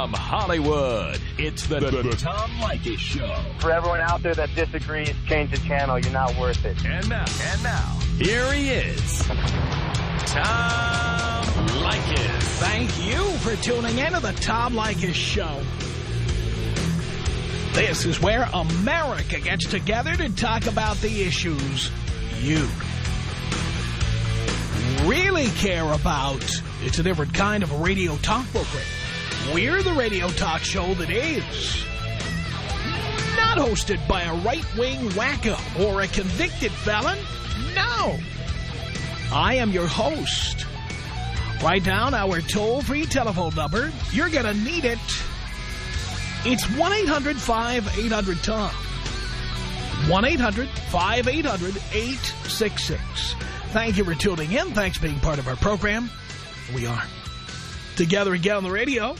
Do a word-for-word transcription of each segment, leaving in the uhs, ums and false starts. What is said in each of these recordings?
From Hollywood, it's the, the, the Tom Leykis Show. For everyone out there that disagrees, change the channel. You're not worth it. And now, and now, here he is, Tom Leykis. Thank you for tuning in to the Tom Leykis Show. This is where America gets together to talk about the issues you really care about. It's a different kind of a radio talk program. We're the radio talk show that is not hosted by a right-wing wacko or a convicted felon. No. I am your host. Write down our toll-free telephone number. You're going to need it. It's one eight hundred five eight hundred Tom. one eight hundred five eight hundred eight six six. Thank you for tuning in. Thanks for being part of our program. We are together again on the radio.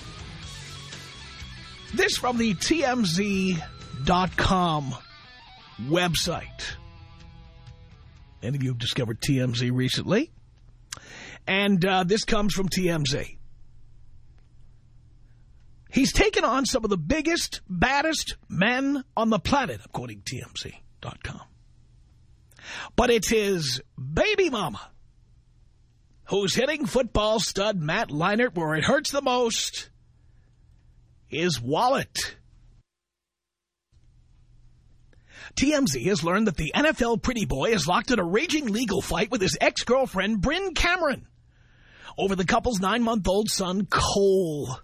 This from the T M Z dot com website. Any of you have discovered T M Z recently? And uh, this comes from T M Z. He's taken on some of the biggest, baddest men on the planet, according to T M Z dot com. But it's his baby mama who's hitting football stud Matt Leinart where it hurts the most, his wallet. T M Z has learned that the N F L pretty boy is locked in a raging legal fight with his ex-girlfriend, Bryn Cameron, over the couple's nine-month-old son, Cole.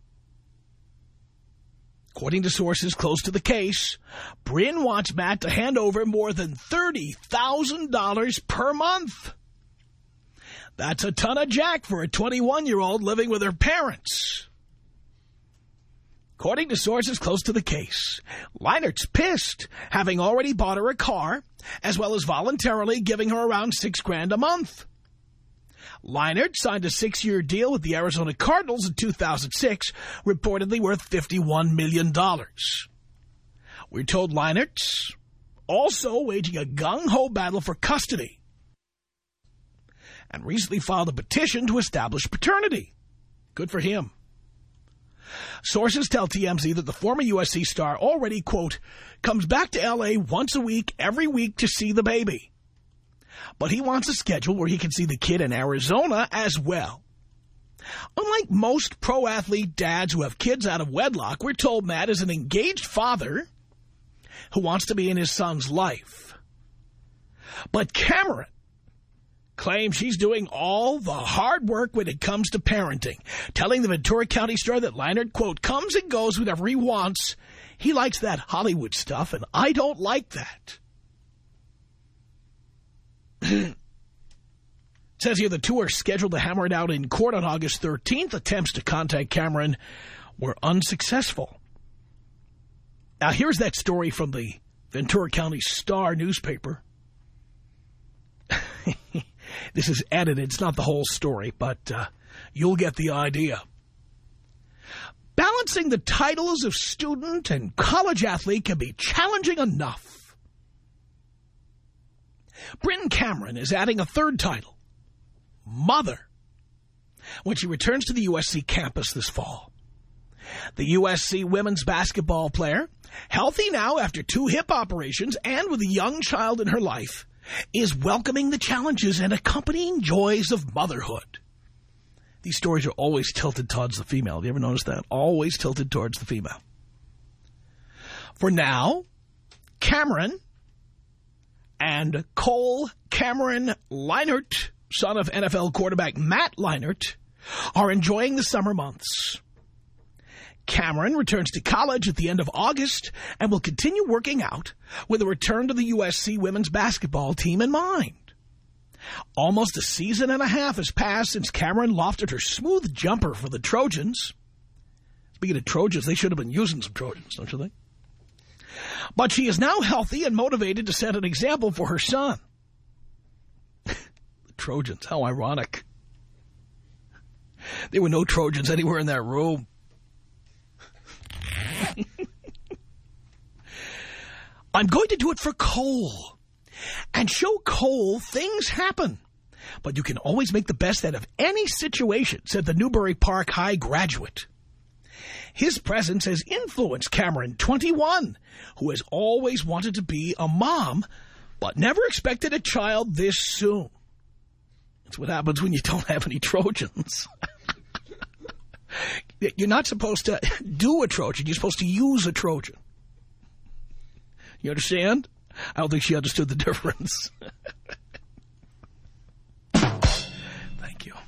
According to sources close to the case, Bryn wants Matt to hand over more than thirty thousand dollars per month. That's a ton of jack for a twenty-one-year-old living with her parents. According to sources close to the case, Leinart's pissed, having already bought her a car, as well as voluntarily giving her around six grand a month. Leinart signed a six-year deal with the Arizona Cardinals in two thousand six, reportedly worth fifty-one million dollars. We're told Leinart's also waging a gung-ho battle for custody and recently filed a petition to establish paternity. Good for him. Sources tell T M Z that the former U S C star already, quote, comes back to L A once a week, every week to see the baby. But he wants a schedule where he can see the kid in Arizona as well. Unlike most pro-athlete dads who have kids out of wedlock, we're told Matt is an engaged father who wants to be in his son's life. But Cameron claims she's doing all the hard work when it comes to parenting, telling the Ventura County Star that Leinart, quote, comes and goes whenever he wants. He likes that Hollywood stuff, and I don't like that. It says here the two are scheduled to hammer it out in court on August thirteenth. Attempts to contact Cameron were unsuccessful. Now, here's that story from the Ventura County Star newspaper. This is edited. It's not the whole story, but uh, you'll get the idea. Balancing the titles of student and college athlete can be challenging enough. Bryn Cameron is adding a third title, mother, when she returns to the U S C campus this fall. The U S C women's basketball player, healthy now after two hip operations and with a young child in her life, is welcoming the challenges and accompanying joys of motherhood. These stories are always tilted towards the female. Have you ever noticed that? Always tilted towards the female. For now, Cameron and Cole Cameron Leinart, son of N F L quarterback Matt Leinart, are enjoying the summer months. Cameron returns to college at the end of August and will continue working out with a return to the U S C women's basketball team in mind. Almost a season and a half has passed since Cameron lofted her smooth jumper for the Trojans. Speaking of Trojans, they should have been using some Trojans, don't you think? But she is now healthy and motivated to set an example for her son. The Trojans, how ironic. There were no Trojans anywhere in that room. I'm going to do it for Cole and show Cole things happen. But you can always make the best out of any situation, said the Newbury Park High graduate. His presence has influenced Cameron, twenty-one, who has always wanted to be a mom, but never expected a child this soon. That's what happens when you don't have any Trojans. You're not supposed to do a Trojan. You're supposed to use a Trojan. You understand? I don't think she understood the difference. Thank you.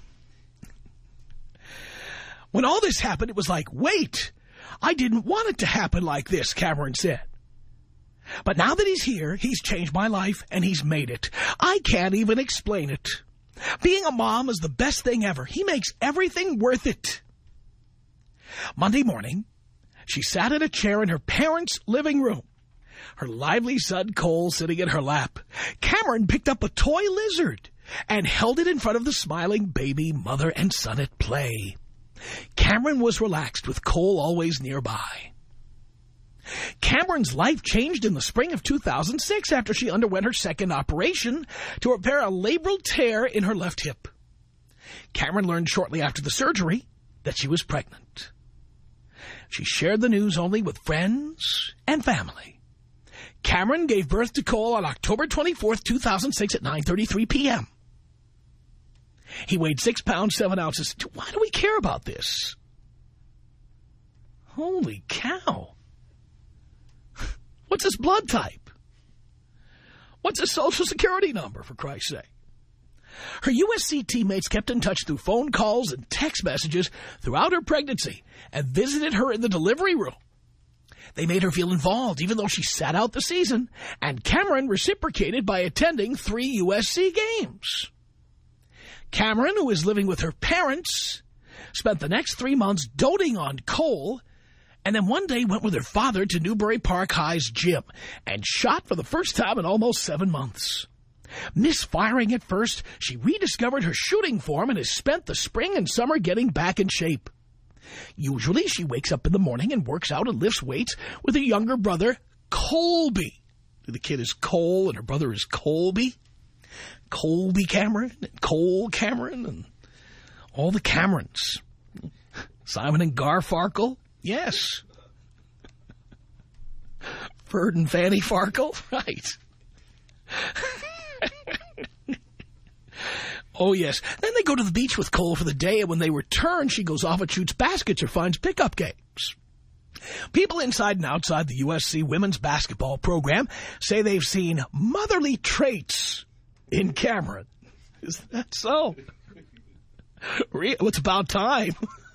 When all this happened, it was like, wait, I didn't want it to happen like this, Cameron said. But now that he's here, he's changed my life, and he's made it. I can't even explain it. Being a mom is the best thing ever. He makes everything worth it. Monday morning, she sat in a chair in her parents' living room, her lively son Cole sitting in her lap. Cameron picked up a toy lizard and held it in front of the smiling baby mother and son at play. Cameron was relaxed with Cole always nearby. Cameron's life changed in the spring of two thousand six after she underwent her second operation to repair a labral tear in her left hip. Cameron learned shortly after the surgery that she was pregnant. She shared the news only with friends and family. Cameron gave birth to Cole on October twenty-fourth, two thousand six at nine thirty-three p m He weighed six pounds, seven ounces. Why do we care about this? Holy cow. What's his blood type? What's his social security number, for Christ's sake? Her U S C teammates kept in touch through phone calls and text messages throughout her pregnancy and visited her in the delivery room. They made her feel involved, even though she sat out the season, and Cameron reciprocated by attending three U S C games. Cameron, who is living with her parents, spent the next three months doting on Cole, and then one day went with her father to Newbury Park High's gym and shot for the first time in almost seven months. Misfiring at first, she rediscovered her shooting form and has spent the spring and summer getting back in shape. Usually she wakes up in the morning and works out and lifts weights with her younger brother, Colby. The kid is Cole and her brother is Colby. Colby Cameron and Cole Cameron and all the Camerons. Simon and Garfarkle. Yes. Ferd and Fanny Farkle. Right. Oh, yes. Then they go to the beach with Cole for the day, and when they return, she goes off and shoots baskets or finds pickup games. People inside and outside the U S C women's basketball program say they've seen motherly traits in Cameron. Is that so? Well, it's about time.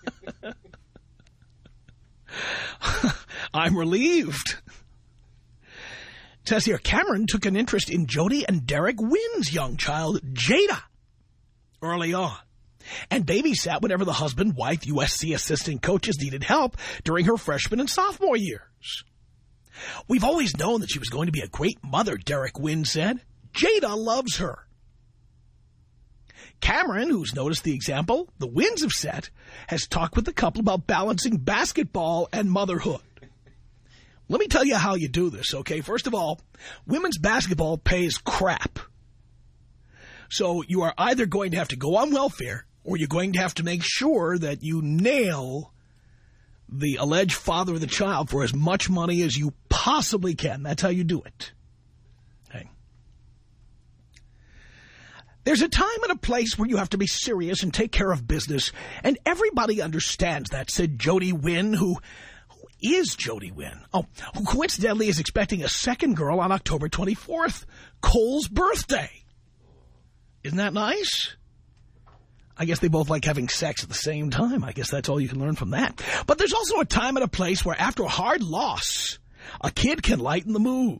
I'm relieved. It says here, Cameron took an interest in Jody and Derek Wynn's young child, Jada, early on, and babysat whenever the husband-wife U S C assistant coaches needed help during her freshman and sophomore years. We've always known that she was going to be a great mother, Derek Wynn said. Jada loves her. Cameron, who's noticed the example the Wynns have set, has talked with the couple about balancing basketball and motherhood. Let me tell you how you do this, okay? First of all, women's basketball pays crap. So you are either going to have to go on welfare or you're going to have to make sure that you nail the alleged father of the child for as much money as you possibly can. That's how you do it. Okay. There's a time and a place where you have to be serious and take care of business, and everybody understands that, said Jody Wynn, who... Who is Jody Wynn? Oh, who coincidentally is expecting a second girl on October twenty-fourth, Cole's birthday. Isn't that nice? I guess they both like having sex at the same time. I guess that's all you can learn from that. But there's also a time and a place where after a hard loss, a kid can lighten the mood.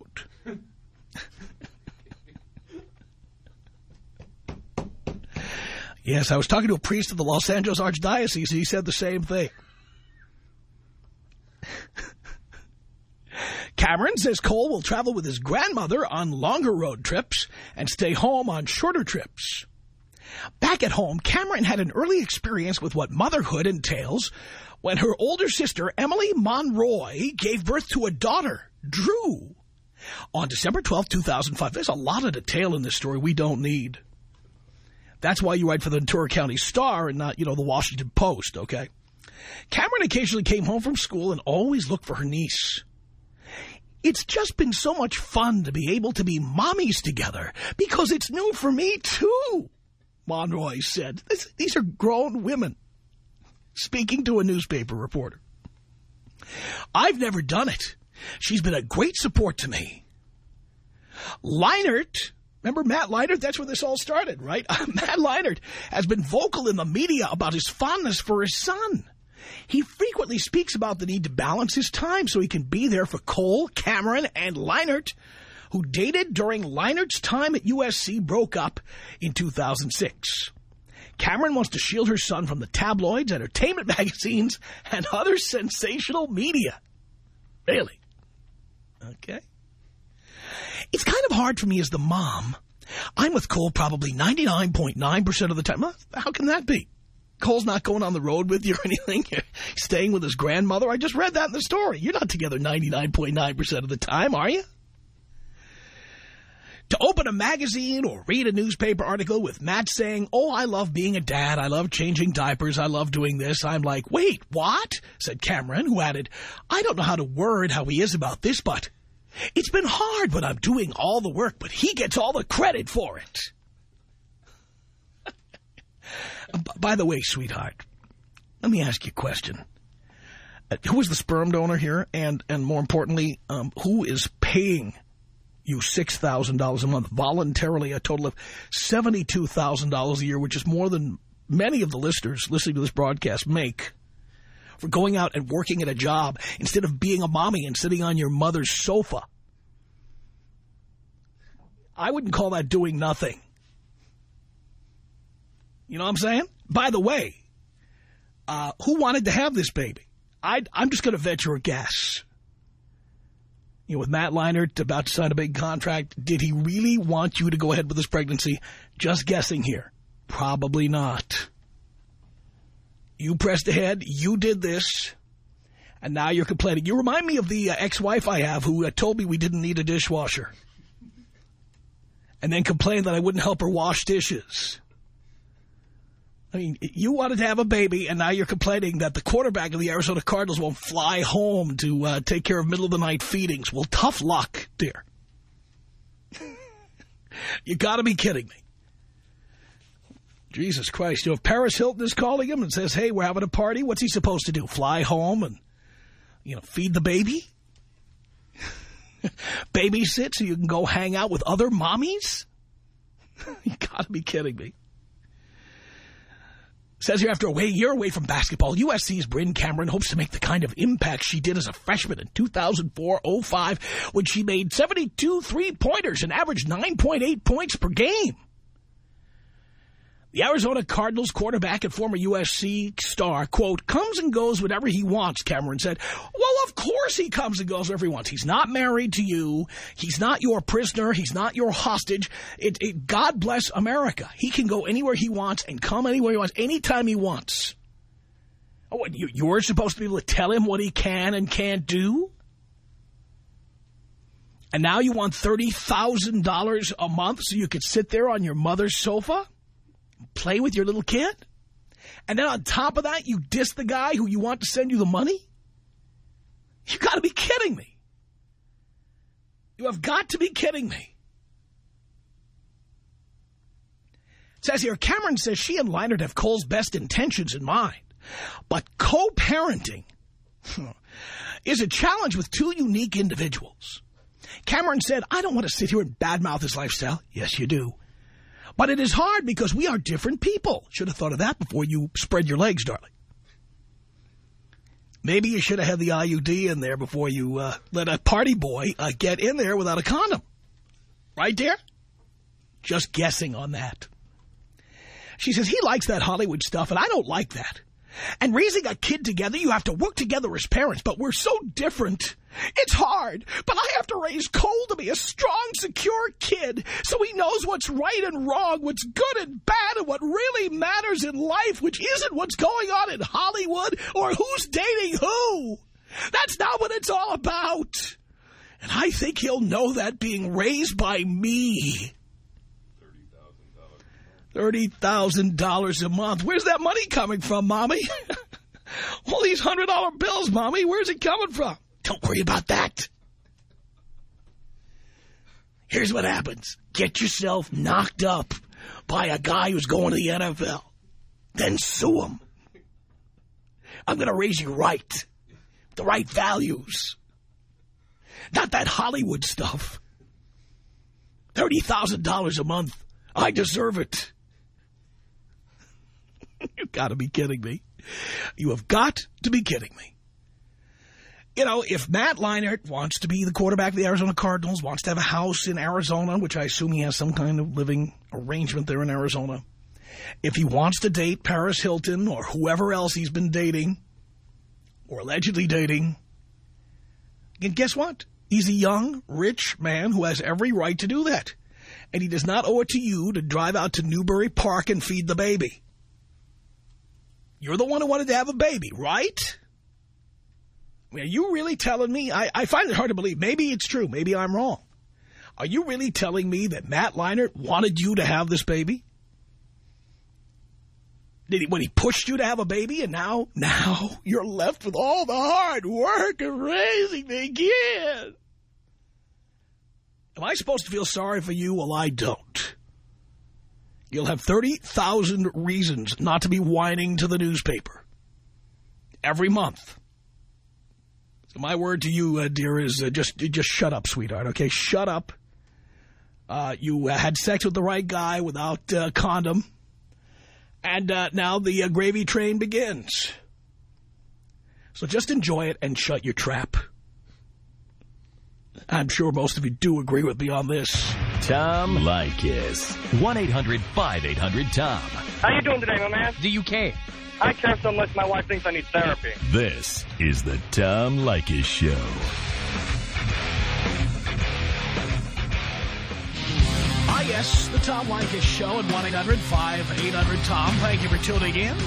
Yes, I was talking to a priest of the Los Angeles Archdiocese, and he said the same thing. Cameron says Cole will travel with his grandmother on longer road trips and stay home on shorter trips. Back at home, Cameron had an early experience with what motherhood entails when her older sister, Emily Monroy, gave birth to a daughter, Drew, on December twelfth, two thousand five. There's a lot of detail in this story we don't need. That's why you write for the Ventura County Star and not, you know, the Washington Post, okay? Cameron occasionally came home from school and always looked for her niece. It's just been so much fun to be able to be mommies together because it's new for me, too, Monroy said. This, these are grown women speaking to a newspaper reporter. I've never done it. She's been a great support to me. Leinart, remember Matt Leinart? That's where this all started, right? Matt Leinart has been vocal in the media about his fondness for his son. He frequently speaks about the need to balance his time so he can be there for Cole, Cameron, and Leinart, who dated during Leinart's time at U S C, broke up in two thousand six. Cameron wants to shield her son from the tabloids, entertainment magazines, and other sensational media. Really? Okay. It's kind of hard for me as the mom. I'm with Cole probably ninety-nine point nine percent of the time. How can that be? Cole's not going on the road with you or anything. You're staying with his grandmother. I just read that in the story. You're not together ninety-nine point nine percent of the time, are you? To open a magazine or read a newspaper article with Matt saying, oh, I love being a dad. I love changing diapers. I love doing this. I'm like, wait, what? Said Cameron, who added, I don't know how to word how he is about this, but it's been hard when I'm doing all the work, but he gets all the credit for it. By the way, sweetheart, let me ask you a question. Uh, who is the sperm donor here? And, and more importantly, um, who is paying you six thousand dollars a month voluntarily, a total of seventy-two thousand dollars a year, which is more than many of the listeners listening to this broadcast make, for going out and working at a job instead of being a mommy and sitting on your mother's sofa? I wouldn't call that doing nothing. You know what I'm saying? By the way, uh, who wanted to have this baby? I'd, I'm just going to venture a guess. You know, with Matt Leinart about to sign a big contract, did he really want you to go ahead with this pregnancy? Just guessing here. Probably not. You pressed ahead. You did this. And now you're complaining. You remind me of the uh, ex-wife I have who uh, told me we didn't need a dishwasher. And then complained that I wouldn't help her wash dishes. I mean, you wanted to have a baby, and now you're complaining that the quarterback of the Arizona Cardinals won't fly home to uh, take care of middle-of-the-night feedings. Well, tough luck, dear. You got to be kidding me. Jesus Christ. You know, if Paris Hilton is calling him and says, hey, we're having a party, what's he supposed to do? Fly home and, you know, feed the baby? Babysit so you can go hang out with other mommies? You got to be kidding me. Says here, after a year away from basketball, U S C's Bryn Cameron hopes to make the kind of impact she did as a freshman in two thousand four oh five when she made seventy-two three-pointers and averaged nine point eight points per game. The Arizona Cardinals quarterback and former U S C star, quote, comes and goes whenever he wants, Cameron said. Well, of course he comes and goes whenever he wants. He's not married to you. He's not your prisoner. He's not your hostage. It, it, God bless America. He can go anywhere he wants and come anywhere he wants, anytime he wants. Oh, what, you, you're supposed to be able to tell him what he can and can't do? And now you want thirty thousand dollars a month so you could sit there on your mother's sofa? Play with your little kid? And then on top of that, you diss the guy who you want to send you the money? You got to be kidding me. You have got to be kidding me. It says here, Cameron says she and Leinart have Cole's best intentions in mind. But co-parenting is a challenge with two unique individuals. Cameron said, I don't want to sit here and badmouth his lifestyle. Yes, you do. But it is hard because we are different people. Should have thought of that before you spread your legs, darling. Maybe you should have had the I U D in there before you uh, let a party boy uh, get in there without a condom. Right, dear? Just guessing on that. She says, he likes that Hollywood stuff, and I don't like that. And raising a kid together, you have to work together as parents, but we're so different. It's hard, but I have to raise Cole to be a strong, secure kid so he knows what's right and wrong, what's good and bad, and what really matters in life, which isn't what's going on in Hollywood or who's dating who. That's not what it's all about. And I think he'll know that being raised by me. thirty thousand dollars a month. Where's that money coming from, Mommy? All these one hundred dollar bills, Mommy, where's it coming from? Don't worry about that. Here's what happens. Get yourself knocked up by a guy who's going to the N F L. Then sue him. I'm going to raise you right. The right values. Not that Hollywood stuff. thirty thousand dollars a month. I deserve it. You've got to be kidding me. You have got to be kidding me. You know, if Matt Leinart wants to be the quarterback of the Arizona Cardinals, wants to have a house in Arizona, which I assume he has some kind of living arrangement there in Arizona, if he wants to date Paris Hilton or whoever else he's been dating or allegedly dating, and guess what? He's a young, rich man who has every right to do that. And he does not owe it to you to drive out to Newbury Park and feed the baby. You're the one who wanted to have a baby, right? I mean, are you really telling me? I, I find it hard to believe. Maybe it's true. Maybe I'm wrong. Are you really telling me that Matt Leinart wanted you to have this baby? Did he, when he pushed you to have a baby, and now, now you're left with all the hard work of raising the kid? Am I supposed to feel sorry for you? Well, I don't. You'll have thirty thousand reasons not to be whining to the newspaper every month. So my word to you, uh, dear, is uh, just just shut up, sweetheart, okay? Shut up. Uh, you uh, had sex with the right guy without uh, condom. And uh, now the uh, gravy train begins. So just enjoy it and shut your trap. I'm sure most of you do agree with me on this. Tom Leykis. one eight hundred five eight hundred Tom. How you doing today, my man? Do you care? I care so much my wife thinks I need therapy. This is the Tom Leykis Show. Ah, yes, the Tom Leykis Show at one eight hundred five eight hundred Tom. Thank you for tuning in.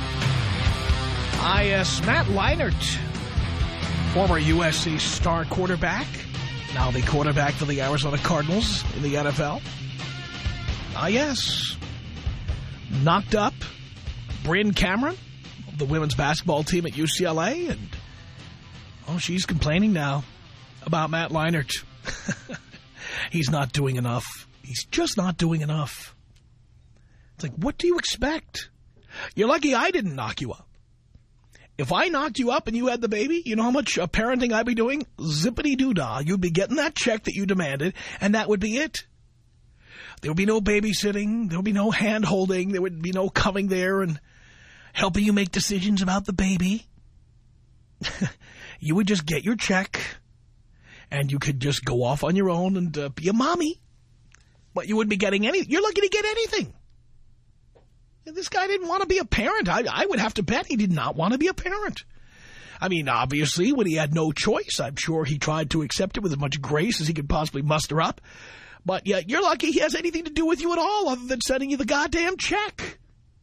Ah, yes, Matt Leinart, former U S C star quarterback, now the quarterback for the Arizona Cardinals in the N F L. Ah, yes, knocked up Bryn Cameron of the women's basketball team at U C L A, and, oh, she's complaining now about Matt Leinart. He's not doing enough. He's just not doing enough. It's like, what do you expect? You're lucky I didn't knock you up. If I knocked you up and you had the baby, you know how much uh, parenting I'd be doing? Zippity-doo-dah. You'd be getting that check that you demanded, and that would be it. There would be no babysitting. There would be no hand-holding. There would be no coming there and helping you make decisions about the baby. You would just get your check, and you could just go off on your own and uh, be a mommy. But you wouldn't be getting any. You're lucky to get anything. This guy didn't want to be a parent. I, I would have to bet he did not want to be a parent. I mean, obviously, when he had no choice, I'm sure he tried to accept it with as much grace as he could possibly muster up. But yeah, you're lucky he has anything to do with you at all other than sending you the goddamn check.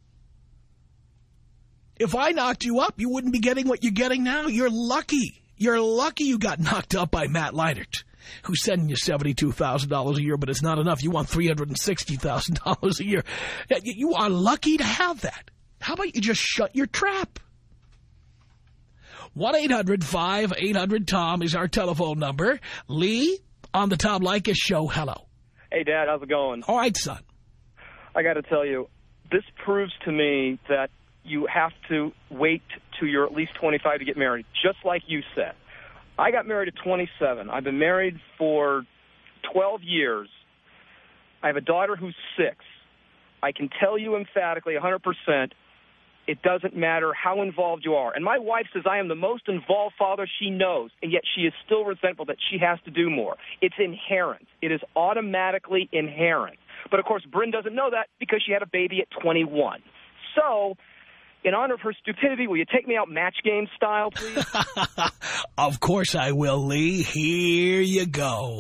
If I knocked you up, you wouldn't be getting what you're getting now. You're lucky. You're lucky you got knocked up by Matt Leinart, who's sending you seventy-two thousand dollars a year, but it's not enough. You want three hundred sixty thousand dollars a year. You are lucky to have that. How about you just shut your trap? one eight hundred five eight hundred Tom is our telephone number. Lee, on the Tom Leykis Show, hello. Hey, Dad, how's it going? All right, son. I got to tell you, this proves to me that you have to wait till you're at least twenty-five to get married, just like you said. I got married at twenty-seven. I've been married for twelve years. I have a daughter who's six. I can tell you emphatically, one hundred percent, it doesn't matter how involved you are. And my wife says I am the most involved father she knows, and yet she is still resentful that she has to do more. It's inherent. It is automatically inherent. But, of course, Bryn doesn't know that because she had a baby at twenty-one. So, in honor of her stupidity, will you take me out match game style, please? Of course I will, Lee. Here you go.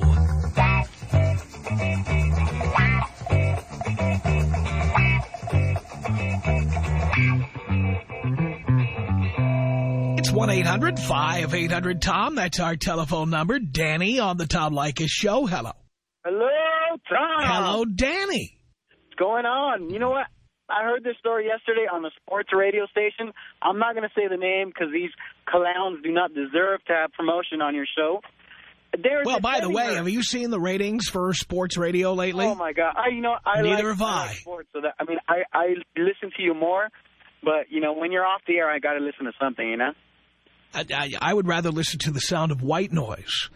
It's one eight hundred five eight hundred Tom. That's our telephone number. Danny on the Tom Leykis Show. Hello. Hello, Tom. Hello, Danny. What's going on? You know what? I heard this story yesterday on the sports radio station. I'm not going to say the name because these clowns do not deserve to have promotion on your show. They're well, by the way, her. have you seen the ratings for sports radio lately? Oh, my God. I, you know, I Neither like, have I. I like sports. So that, I mean, I, I listen to you more, but, you know, when you're off the air, I got to listen to something, you know? I, I, I would rather listen to the sound of white noise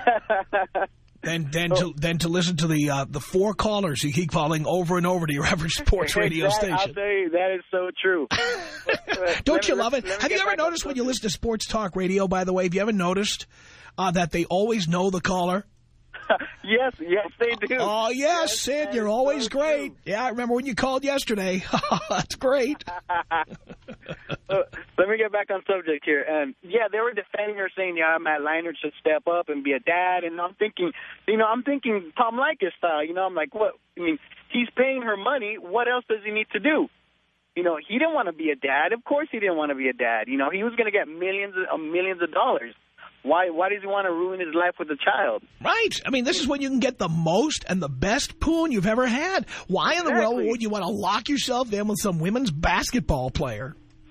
than than oh. to than to listen to the uh, the four callers you keep calling over and over to your average sports radio exactly. station. I'll tell you, that is so true. Don't me, you love let, it? let Have you ever noticed when you listen to sports talk radio, by the way, have you ever noticed uh, that they always know the caller? Yes, yes, they do. Oh, yes, yes Sid, you're always so great. True. Yeah, I remember when you called yesterday. That's great. uh, let me get back on subject here. And yeah, they were defending her, saying, yeah, Matt Leinart should step up and be a dad. And I'm thinking, you know, I'm thinking Tom Leykis style. You know, I'm like, what? I mean, he's paying her money. What else does he need to do? You know, he didn't want to be a dad. Of course he didn't want to be a dad. You know, he was going to get millions of millions of dollars. Why Why does he want to ruin his life with a child? Right. I mean, this is when you can get the most and the best poon you've ever had. Why in exactly. the world would you want to lock yourself in with some women's basketball player?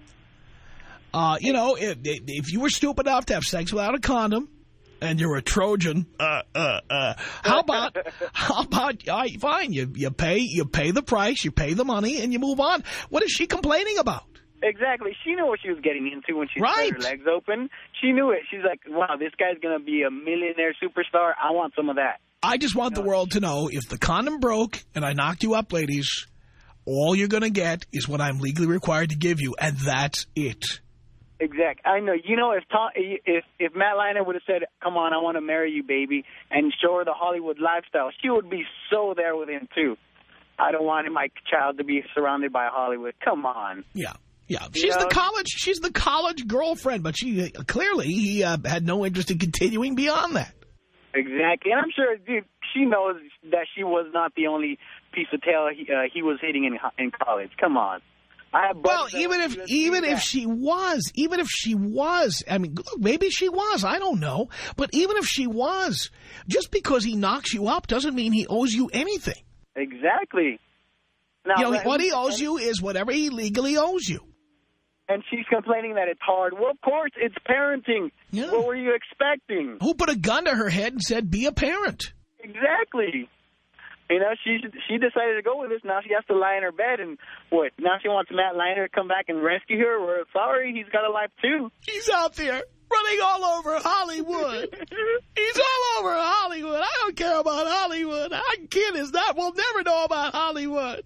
Uh, you know, if, if you were stupid enough to have sex without a condom and you're a Trojan, uh, uh, uh, how about, how about, all right, fine, you, you pay, you pay the price, you pay the money, and you move on. What is she complaining about? Exactly. She knew what she was getting into when she right. spread her legs open. She knew it. She's like, wow, this guy's going to be a millionaire superstar. I want some of that. I just want you know, the world to know if the condom broke and I knocked you up, ladies, all you're going to get is what I'm legally required to give you, and that's it. Exactly. I know. You know, if Tom, if if Matt Leinart would have said, come on, I want to marry you, baby, and show her the Hollywood lifestyle, she would be so there with him, too. I don't want my child to be surrounded by Hollywood. Come on. Yeah. Yeah, she's you know, the college. She's the college girlfriend, but she clearly he uh, had no interest in continuing beyond that. Exactly, and I'm sure, dude, she knows that she was not the only piece of tail he, uh, he was hitting in in college. Come on. I have well, even if even if she was, even if she was, I mean, look, maybe she was. I don't know, but even if she was, just because he knocks you up doesn't mean he owes you anything. Exactly. Now, you know, what he owes you is whatever he legally owes you. And she's complaining that it's hard. Well, of course, it's parenting. Yeah. What were you expecting? Who put a gun to her head and said, be a parent? Exactly. You know, she she decided to go with this. Now she has to lie in her bed. And what? Now she wants Matt Leinart to come back and rescue her? We're sorry, he's got a life, too. He's out there running all over Hollywood. He's all over Hollywood. I don't care about Hollywood. Our kid is not. We'll never know about Hollywood.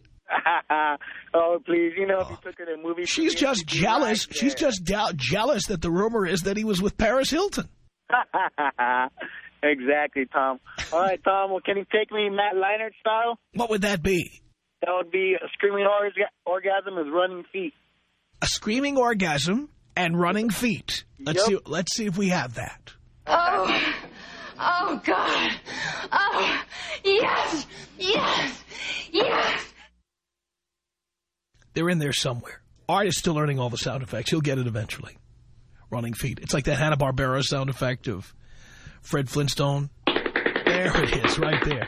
Oh, please. You know, if you took her to a movie... She's just jealous. Right She's just jealous that the rumor is that he was with Paris Hilton. Exactly, Tom. All right, Tom, well, can you take me Matt Leinart style? What would that be? That would be a screaming orga orgasm with running feet. A screaming orgasm and running feet. Let's, yep. see, let's see if we have that. Oh, oh, God. Oh, yes, yes, yes. They're in there somewhere. Art is still learning all the sound effects. He'll get it eventually. Running feet. It's like that Hanna-Barbera sound effect of Fred Flintstone. There it is, right there.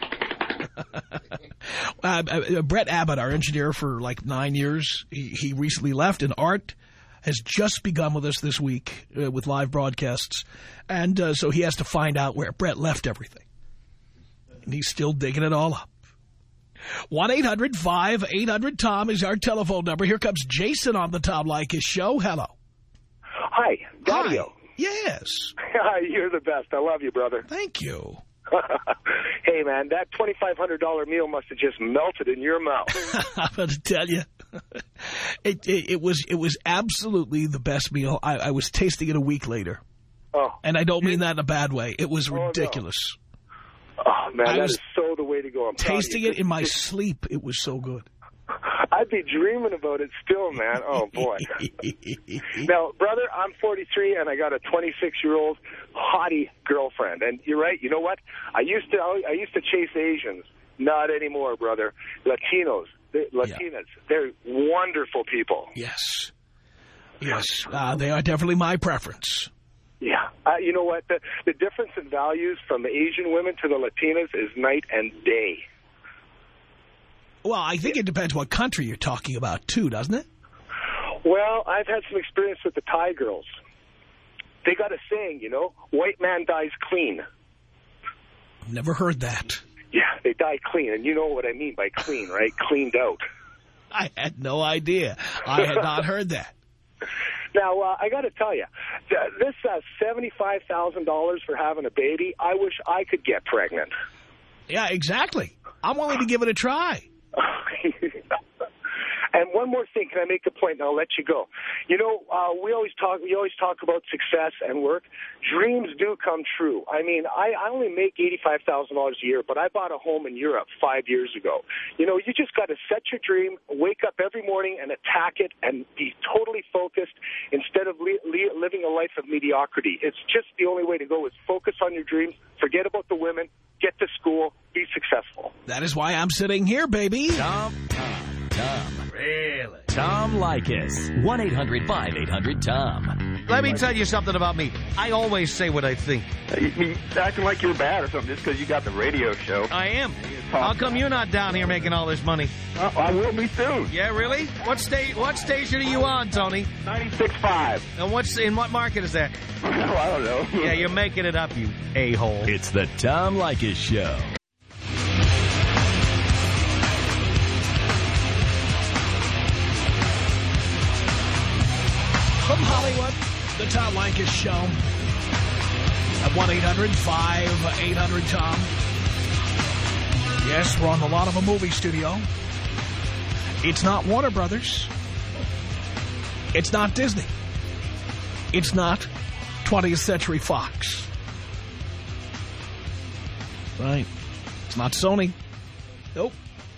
uh, uh, Brett Abbott, our engineer for like nine years, he, he recently left, and Art has just begun with us this week uh, with live broadcasts. And uh, so he has to find out where Brett left everything. And he's still digging it all up. one eight hundred five eight hundred Tom is our telephone number. Here comes Jason on the Tom Leykis show. Hello. Hi, Dario. Hi. Yes. You're the best. I love you, brother. Thank you. Hey, man, that twenty-five hundred dollar meal must have just melted in your mouth. I'm going to tell you, it, it, it was it was absolutely the best meal. I, I was tasting it a week later. Oh. And I don't mean that in a bad way. It was ridiculous. Oh, no. oh man, I that was is so the way to go. I'm tasting it in my sleep. It was so good. I'd be dreaming about it still, man. Oh, boy. Now, brother, I'm forty-three, and I got a twenty-six-year-old hottie girlfriend. And you're right. You know what? I used to I used to chase Asians. Not anymore, brother. Latinos. Latinas. Yeah. They're wonderful people. Yes. Yes. Uh, they are definitely my preference. Yeah. Uh, you know what? The, the difference in values from the Asian women to the Latinas is night and day. Well, I think it depends what country you're talking about, too, doesn't it? Well, I've had some experience with the Thai girls. They got a saying, you know, white man dies clean. Never heard that. Yeah, they die clean, and you know what I mean by clean, right? Cleaned out. I had no idea. I had not heard that. Now, uh, I got to tell you, this uh, seventy-five thousand dollars for having a baby, I wish I could get pregnant. Yeah, exactly. I'm willing to give it a try. And one more thing, can I make a point, and I'll let you go. You know, uh, we always talk we always talk about success and work. Dreams do come true. I mean, I, I only make eighty-five thousand dollars a year, but I bought a home in Europe five years ago. You know, you just got to set your dream, wake up every morning and attack it and be totally focused instead of li li living a life of mediocrity. It's just the only way to go is focus on your dreams, forget about the women, get to school, be successful. That is why I'm sitting here, baby. Tom, Tom, Tom. Really? Tom Leykis. one eight hundred five eight hundred Tom. Let me tell you something about me. I always say what I think. You mean acting like you're bad or something just because you got the radio show? I am. How come you're not down here making all this money? Uh, I will be soon. Yeah, really? What sta What station are you on, Tony? ninety-six point five. And what's in what market is that? Oh, I don't know. Yeah, you're making it up, you a-hole. It's the Tom Leykis Show. From Hollywood, the Tom Leykis Show at one eight hundred five eight hundred Tom. Yes, we're on the lot of a movie studio. It's not Warner Brothers. It's not Disney. It's not twentieth Century Fox. Right. It's not Sony. Nope.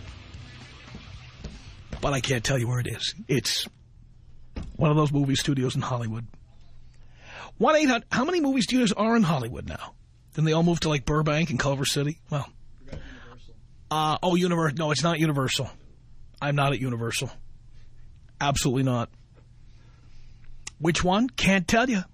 But I can't tell you where it is. It's one of those movie studios in Hollywood. one eight hundred How many movie studios are in Hollywood now? Didn't they all move to like Burbank and Culver City? Well. Uh, oh, Universal. No, it's not Universal. I'm not at Universal. Absolutely not. Which one? Can't tell you.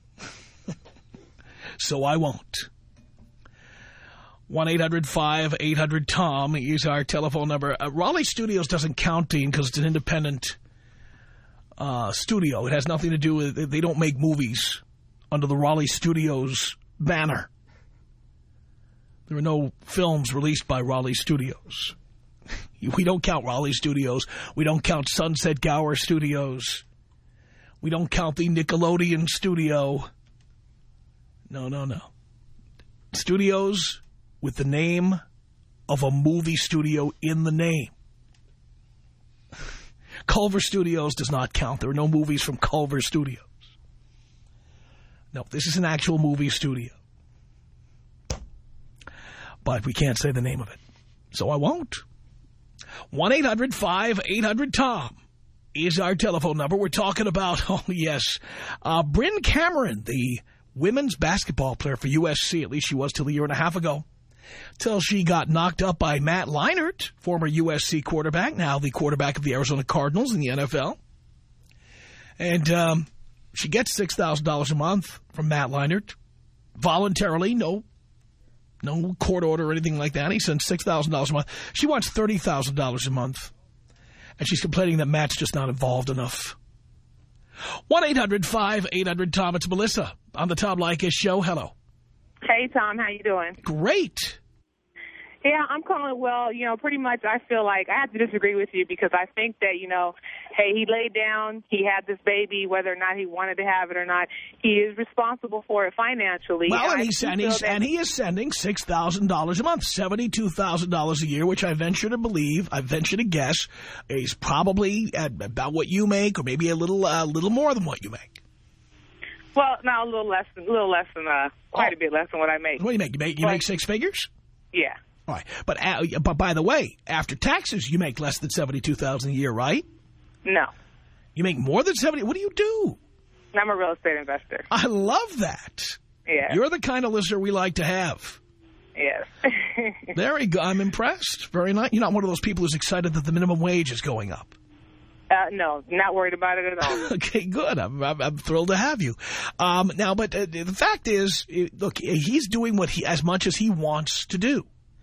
So I won't. one eight hundred five eight hundred Tom is our telephone number. Uh, Raleigh Studios doesn't count, Dean, because it's an independent uh, studio. It has nothing to do with... They don't make movies under the Raleigh Studios banner. There are no films released by Raleigh Studios. We don't count Raleigh Studios. We don't count Sunset Gower Studios. We don't count the Nickelodeon studio. No, no, no. Studios with the name of a movie studio in the name. Culver Studios does not count. There are no movies from Culver Studios. No, this is an actual movie studio. But we can't say the name of it. So I won't. one eight hundred five eight hundred Tom is our telephone number. We're talking about, oh, yes, uh, Bryn Cameron, the women's basketball player for U S C. At least she was till a year and a half ago. Till she got knocked up by Matt Leinart, former U S C quarterback, now the quarterback of the Arizona Cardinals in the N F L. And um, she gets six thousand dollars a month from Matt Leinart, voluntarily, no No court order or anything like that. He sends six thousand dollars a month. She wants thirty thousand dollars a month. And she's complaining that Matt's just not involved enough. one eight hundred five eight hundred Tom. It's Melissa on the Tom Leykis Show. Hello. Hey, Tom. How you doing? Great. Yeah, I'm calling. Well, you know, pretty much I feel like I have to disagree with you because I think that, you know, hey, he laid down, he had this baby, whether or not he wanted to have it or not, he is responsible for it financially. Well, and, and, he's, and, he's, and he is sending six thousand dollars a month, seventy-two thousand dollars a year, which I venture to believe, I venture to guess, is probably at about what you make or maybe a little uh, little more than what you make. Well, no, a little less than, a little less than, uh, quite oh. a bit less than what I make. What do you make? You make, you but, make six figures? Yeah. All right, but uh, but by the way, after taxes, you make less than seventy-two thousand dollars a year, right? No. You make more than seventy. What do you do? I'm a real estate investor. I love that. Yeah. You're the kind of listener we like to have. Yes. Very good. I'm impressed. Very nice. You're not one of those people who's excited that the minimum wage is going up. Uh, no, not worried about it at all. Okay, good. I'm, I'm, I'm thrilled to have you. Um, now, but uh, the fact is, look, he's doing what he as much as he wants to do.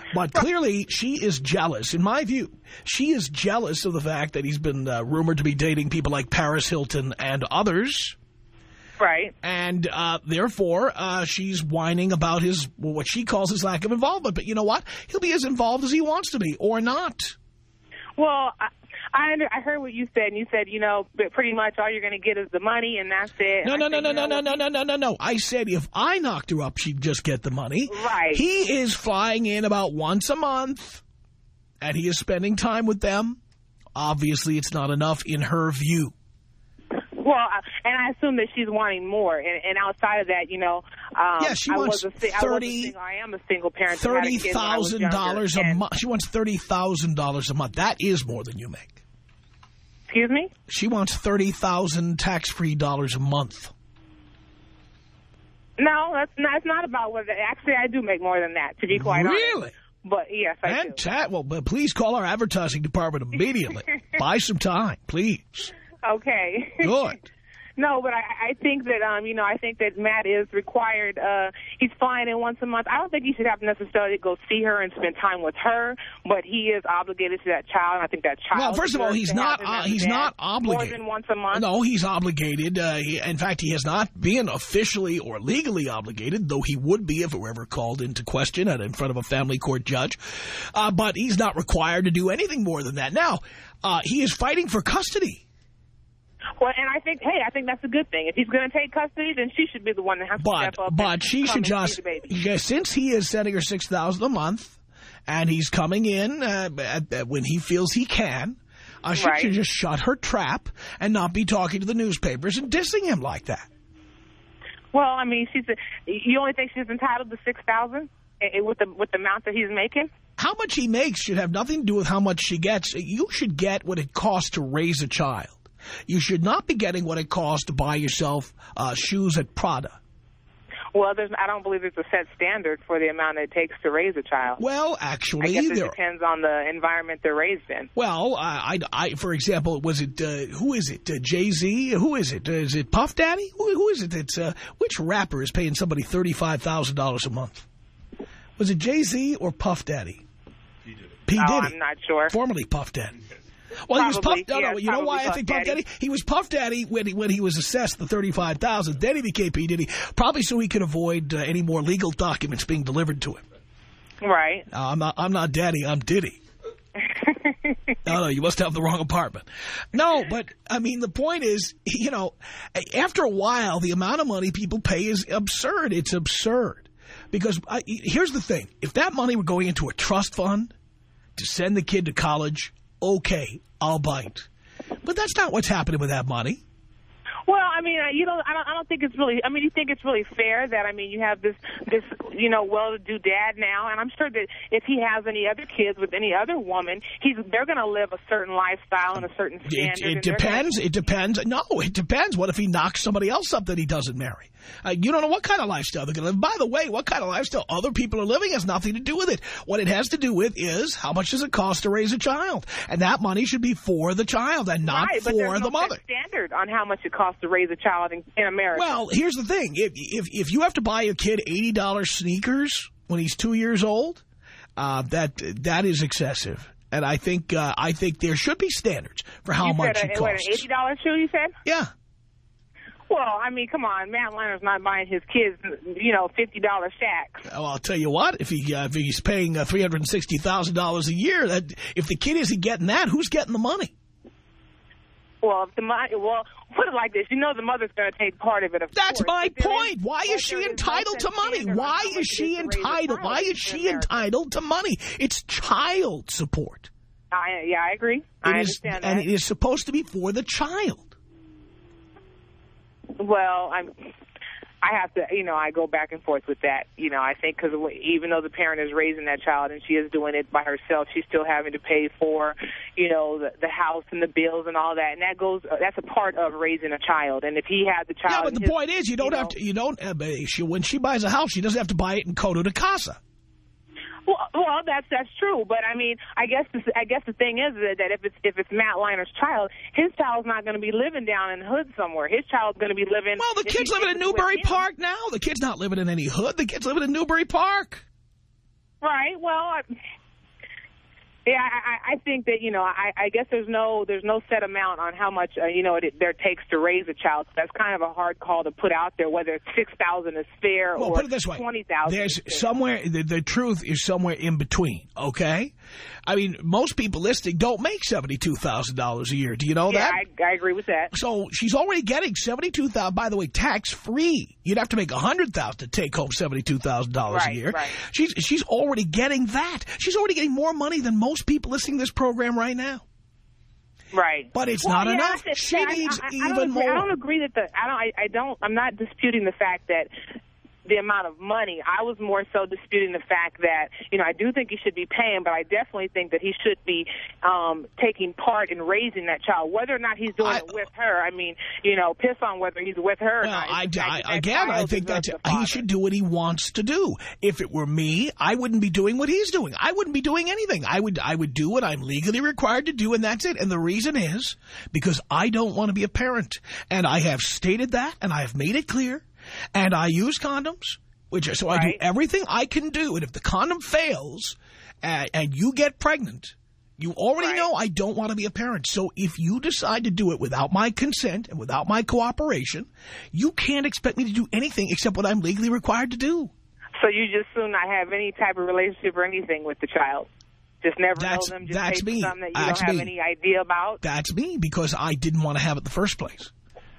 But clearly, she is jealous, in my view. She is jealous of the fact that he's been uh, rumored to be dating people like Paris Hilton and others. Right. And uh, therefore, uh, she's whining about his, what she calls his lack of involvement. But you know what? He'll be as involved as he wants to be, or not. Well, I, I, under, I heard what you said, and you said, you know, pretty much all you're going to get is the money, and that's it. No, no, no, said, no, no, know, no, no, no, no, no, no. I said if I knocked her up, she'd just get the money. Right. He is flying in about once a month, and he is spending time with them. Obviously, it's not enough in her view. Well, and I assume that she's wanting more. And, and outside of that, you know, um, yeah, she I wants was a, thirty. I, was a single, I am a single parent. Thirty thousand dollars a month. She wants thirty thousand dollars a month. That is more than you make. Excuse me? She wants thirty thousand tax-free dollars a month. No, that's not, that's not about what. Actually, I do make more than that. To be quite honest. Really? But yes, I and do. Well, but please call our advertising department immediately. Buy some time, please. Okay. Good. No, but I, I think that, um, you know, I think that Matt is required. Uh, he's flying in once a month. I don't think he should have to necessarily go see her and spend time with her, but he is obligated to that child. I think that child. Well, first of all, he's not. Uh, he's not obligated. More than once a month. No, he's obligated. Uh, he, in fact, he has not been officially or legally obligated, though he would be if it were ever called into question and in front of a family court judge. Uh, but he's not required to do anything more than that. Now, uh, he is fighting for custody. Well, and I think, hey, I think that's a good thing. If he's going to take custody, then she should be the one that has but, to step up. But she should just, yeah, since he is sending her six thousand dollars a month, and he's coming in uh, at, at, when he feels he can, uh, she right. should just shut her trap and not be talking to the newspapers and dissing him like that. Well, I mean, she's. A, you only think she's entitled to six thousand dollars with the with the amount that he's making? How much he makes should have nothing to do with how much she gets. You should get what it costs to raise a child. You should not be getting what it costs to buy yourself uh, shoes at Prada. Well, there's, I don't believe there's a set standard for the amount it takes to raise a child. Well, actually, I guess it there, depends on the environment they're raised in. Well, I, I, I for example, was it uh, who is it? Uh, Jay-Z? Who is it? Uh, is it Puff Daddy? Who, who is it? That's uh, which rapper is paying somebody thirty-five thousand dollars a month? Was it Jay-Z or Puff Daddy? P. Diddy. P. Oh, Diddy. I'm not sure. Formerly Puff Daddy. Well, probably, he was Puff Daddy. No, yeah, no, you know why I think Puff Daddy? Daddy? He was Puff Daddy when he, when he was assessed the thirty-five thousand dollars. Then he became P. Diddy, probably so he could avoid uh, any more legal documents being delivered to him. Right. Uh, I'm not. I'm not Daddy. I'm Diddy. No, no, you must have the wrong apartment. No, but, I mean, the point is, you know, after a while, the amount of money people pay is absurd. It's absurd. Because I, here's the thing. If that money were going into a trust fund to send the kid to college, okay, I'll bite. But that's not what's happening with that money. Well, I mean, you know, I don't, I don't think it's really, I mean, you think it's really fair that, I mean, you have this, this, you know, well-to-do dad now, and I'm sure that if he has any other kids with any other woman, he's, they're going to live a certain lifestyle and a certain standard. It, it depends. Gonna... It depends. No, it depends. What if he knocks somebody else up that he doesn't marry? Uh, you don't know what kind of lifestyle they're going to live. By the way, what kind of lifestyle other people are living has nothing to do with it. What it has to do with is how much does it cost to raise a child? And that money should be for the child and not right, for but there's the no mother. Standard on how much it costs to raise a child in, in America. Well, here's the thing. If, if, if you have to buy your kid eighty dollar sneakers when he's two years old, uh, that that is excessive. And I think uh, I think there should be standards for how you much said a, it what, costs. an eighty dollar shoe, you said? Yeah. Well, I mean, come on. Matt Leiner's not buying his kids, you know, fifty dollar Shacks. Well, I'll tell you what. If he uh, if he's paying uh, three hundred sixty thousand dollars a year, that if the kid isn't getting that, who's getting the money? Well, if the well, put it like this. You know the mother's going to take part of it, of That's course. my point. Is, Why is she entitled to money? Why is she entitled? Why is she entitled to money? It's child support. I, yeah, I agree. I understand that. And it is supposed to be for the child. Well, I'm... I have to, you know, I go back and forth with that. You know, I think because even though the parent is raising that child and she is doing it by herself, she's still having to pay for, you know, the, the house and the bills and all that. And that goes, that's a part of raising a child. And if he had the child... Yeah, but the his, point is, you don't you have know, to, you don't, uh, she, when she buys a house, she doesn't have to buy it in Coto de Casa. Well, well, that's that's true, but I mean, I guess the, I guess the thing is that, that if it's if it's Matt Leiner's child, his child's not going to be living down in the hood somewhere. His child's going to be living. Well, the kid's living in Newbury Park now. The kid's not living in any hood. The kid's living in Newbury Park. Right. Well, I, yeah, I, I think that, you know, I, I guess there's no there's no set amount on how much, uh, you know, it, there takes to raise a child. So that's kind of a hard call to put out there, whether six thousand dollars is fair well, or put it this way. twenty thousand dollars. There's is fair. somewhere, the, the truth is somewhere in between, okay? I mean, most people listening don't make seventy-two thousand dollars a year. Do you know yeah, that? I, I agree with that. So she's already getting seventy-two thousand dollars, by the way, tax-free. You'd have to make one hundred thousand dollars to take home seventy-two thousand dollars right, a year. Right. She's, she's already getting that. She's already getting more money than most people listening to this program right now. Right. But it's well, not yeah, enough. Just, she I, needs I, I even don't agree, more. I don't agree that the, I don't, I, I don't, I'm not disputing the fact that the amount of money. I was more so disputing the fact that, you know, I do think he should be paying, but I definitely think that he should be um, taking part in raising that child, whether or not he's doing I, it with her. I mean, you know, piss on whether he's with her or well, not. I, I, that again, I think that he should do what he wants to do. If it were me, I wouldn't be doing what he's doing. I wouldn't be doing anything. I would, I would do what I'm legally required to do, and that's it. And the reason is because I don't want to be a parent. And I have stated that, and I have made it clear, and I use condoms. Which so I right. do everything I can do, and if the condom fails uh, and you get pregnant, you already right. know I don't want to be a parent. So if you decide to do it without my consent and without my cooperation, you can't expect me to do anything except what I'm legally required to do. So you just soon not have any type of relationship or anything with the child? Just never that's, know them? Just that's pay me. for something that you that's don't have me. any idea about? That's me, because I didn't want to have it in the first place.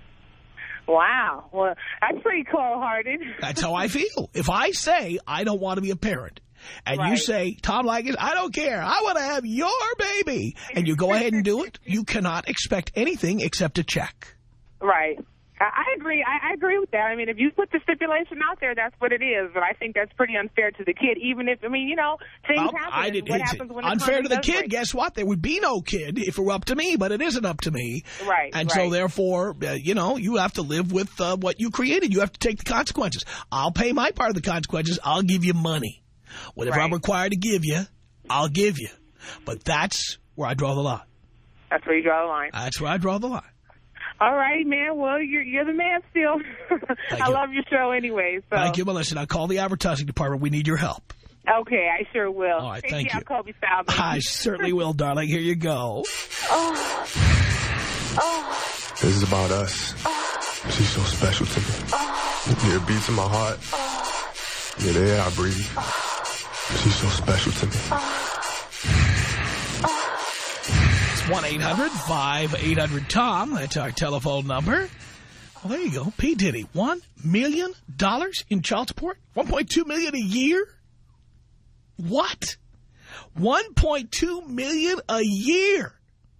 Wow. Well, that's pretty cold-hearted. That's how I feel. If I say I don't want to be a parent, and right. you say, Tom Leykis, I don't care, I want to have your baby, and you go ahead and do it, you cannot expect anything except a check. Right. I agree. I, I agree with that. I mean, if you put the stipulation out there, that's what it is. But I think that's pretty unfair to the kid, even if, I mean, you know, things well, happen. I did, what happens when unfair to the kid, break? Guess what? There would be no kid if it were up to me, but it isn't up to me. Right, And right. so, therefore, uh, you know, you have to live with uh, what you created. You have to take the consequences. I'll pay my part of the consequences. I'll give you money. Whatever right. I'm required to give you, I'll give you. But that's where I draw the line. That's where you draw the line. That's where I draw the line. All right, man. Well, you're, you're the man still. I you. love your show anyway. So. Thank you, Melissa. I'll call the advertising department. We need your help. Okay, I sure will. All right, Take thank you. Kobe style, I certainly will, darling. Here you go. Oh. Oh. This is about us. Oh. She's so special to me. Oh. Yeah, it beats in my heart. Oh. Yeah, the air I breathe. Oh. She's so special to me. Oh. one eight hundred five eight hundred Tom. That's our telephone number. Well, there you go. P. Diddy, one million dollars in child support? one point two million dollars a year? What? one point two million dollars a year.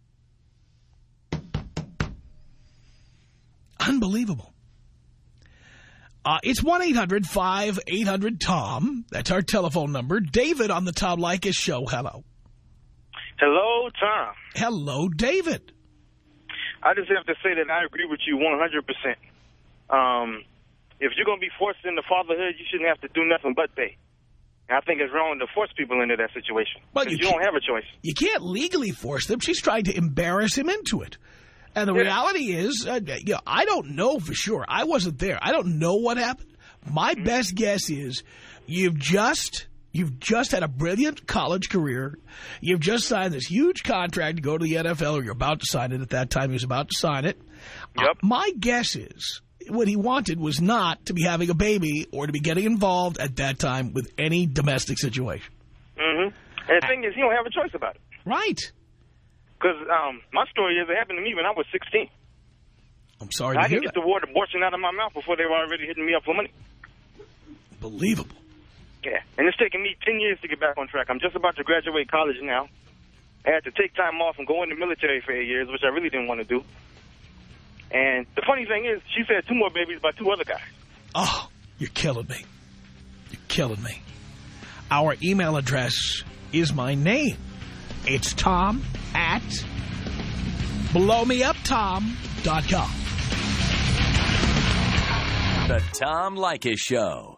Unbelievable. Uh, it's one eight hundred five eight hundred Tom. That's our telephone number. David on the Tom Leykis Show. Hello. Hello, Tom. Hello, David. I just have to say that I agree with you one hundred percent. Um, if you're going to be forced into fatherhood, you shouldn't have to do nothing but pay. And I think it's wrong to force people into that situation. But you, you don't have a choice. You can't legally force them. She's trying to embarrass him into it. And the yeah. reality is, uh, you know, I don't know for sure. I wasn't there. I don't know what happened. My mm-hmm. best guess is you've just... You've just had a brilliant college career. You've just signed this huge contract to go to the N F L, or you're about to sign it. At that time, he was about to sign it. Yep. Uh, my guess is what he wanted was not to be having a baby or to be getting involved at that time with any domestic situation. Mm-hmm. And the thing is, he don't have a choice about it. Right. Because um, my story is, it happened to me when I was sixteen. I'm sorry I to hear didn't that. get the word abortion out of my mouth before they were already hitting me up for money. Believable. Yeah, and it's taken me ten years to get back on track. I'm just about to graduate college now. I had to take time off and go in the military for eight years, which I really didn't want to do. And the funny thing is, she's had two more babies by two other guys. Oh, you're killing me. You're killing me. Our email address is my name. It's Tom at blow me up tom dot com. The Tom Leykis Show.